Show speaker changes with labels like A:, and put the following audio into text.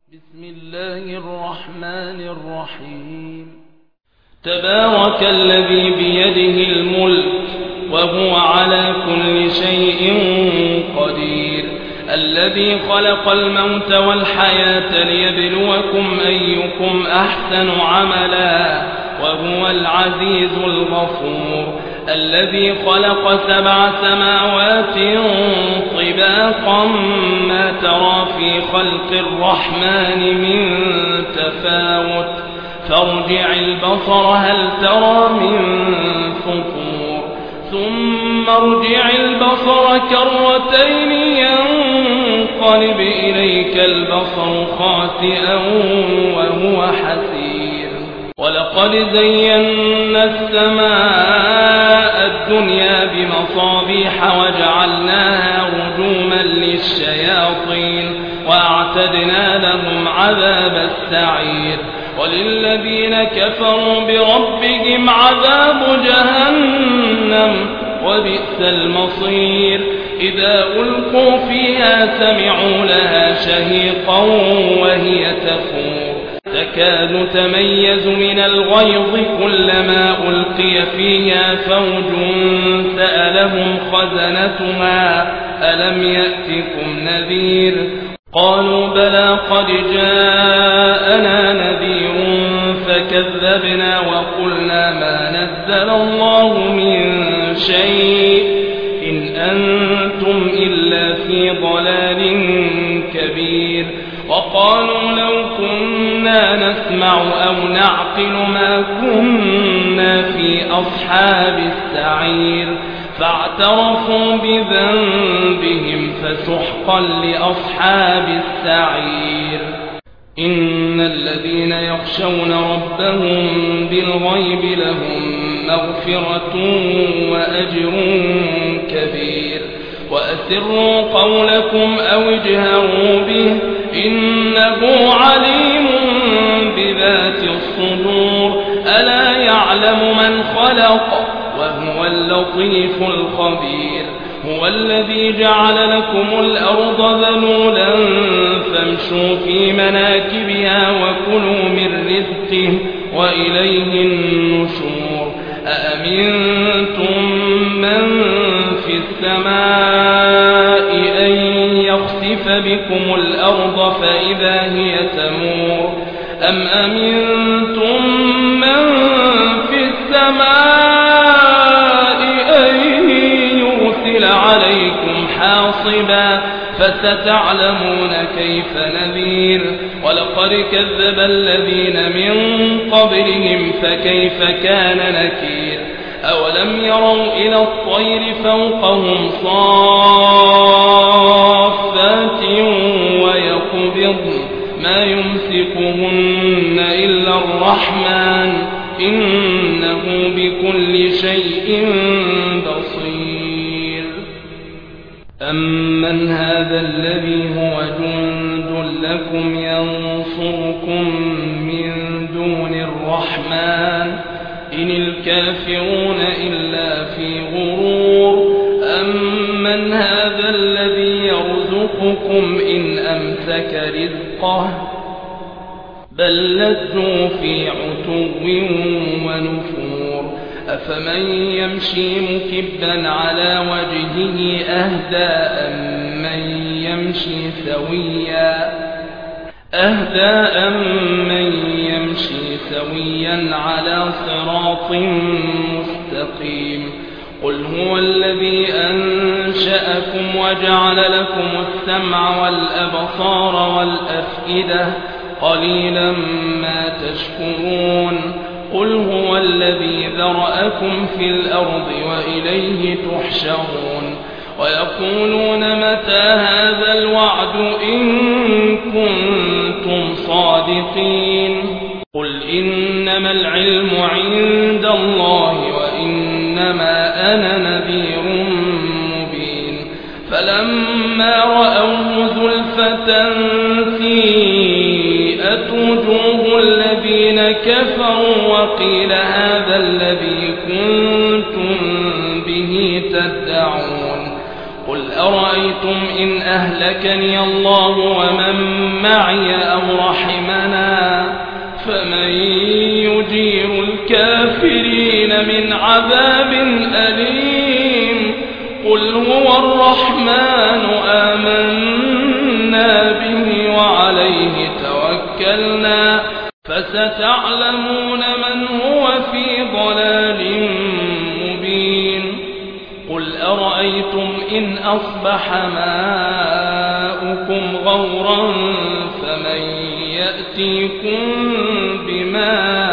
A: بسم الله الرحمن الرحيم. تبارك الذي بيده الملك وهو على كل شيء قدير، الذي خلق الموت والحياة ليبلوكم أيكم أحسن عملا وهو العزيز الغفور، الذي خلق 7 سماوات طباقا ما ترى في خلق الرحمن من تفاوت فارجع البصر هل ترى من فطور ثم ارجع البصر كرتين ينقلب إليك البصر خاسئا وهو حسير. ولقد زينا السماء الدنيا بمصابيح وجعلناها رجوما للشياطين وأعتدنا لهم عذاب السعير. وللذين كفروا بربهم عذاب جهنم وبئس المصير. إذا ألقوا فيها سمعوا لها شهيقا وهي تفور تكاد تميز من الغيظ كلما ألقي فيها فوج سألهم خزنتها ألم يأتكم نذير قالوا بلى قد جاءنا نذير فكذبنا وقلنا ما نزل الله من شيء إن أنتم إلا في ضلال كبير. وقالوا لو كنا نسمع أو نعقل ما كنا في أصحاب السعير فاعترفوا بذنبهم فسحقا لأصحاب السعير. إن الذين يخشون ربهم بالغيب لهم مغفرة وأجر كبير. وأسروا قولكم أو اجهروا به إنه عليم بذات الصدور ألا يعلم من خلق وهو اللطيف الخبير. هو الذي جعل لكم الأرض ذلولا فامشوا في مناكبها وكلوا من رزقه وإليه النشور. أأمنتم من في السماء أن يخسف بكم الأرض فإذا هي تمور أم أمنتم من في السماء أن يرسل عليكم حاصبا فستعلمون كيف نذير. ولقد كذب الذين من قبلهم فكيف كان نكير. أولم يروا إلى الطير فوقهم صافات ويقبضن ما يمسكهن إلا الرحمن إنه بكل شيء بصير. أمن هذا الذي هو جند لكم ينصركم من دون الرحمن إن الكافرون إلا في غرور. أمن هذا الذي يرزقكم إن أمسك رزقه بل لجوا في عتو ونفور. أفمن يمشي مكبا على وجهه أهدى أمن يمشي سويا على صراط مستقيم. قل هو الذي أنشأكم وجعل لكم السمع والأبصار والأفئدة قليلا ما تشكرون. قل هو الذي ذرأكم في الأرض وإليه تحشرون. ويقولون متى هذا الوعد إن كنتم صادقين. قل إنما العلم عند الله وإنما أنا نذير مبين. فلما رأوه زلفة سيئت وجوه الذين كفروا وقيل هذا الذي كنتم به تدعون. قل أرأيتم إن أهلكني الله ومن معي أو أو رحمنا فمن يجير الكافرين من عذاب أليم قل هو الرحمن آمنا به وعليه توكلنا فستعلمون من هو في ضلال مبين قل أرأيتم إن أصبح ماؤكم غورا فمن يأتيكم بماء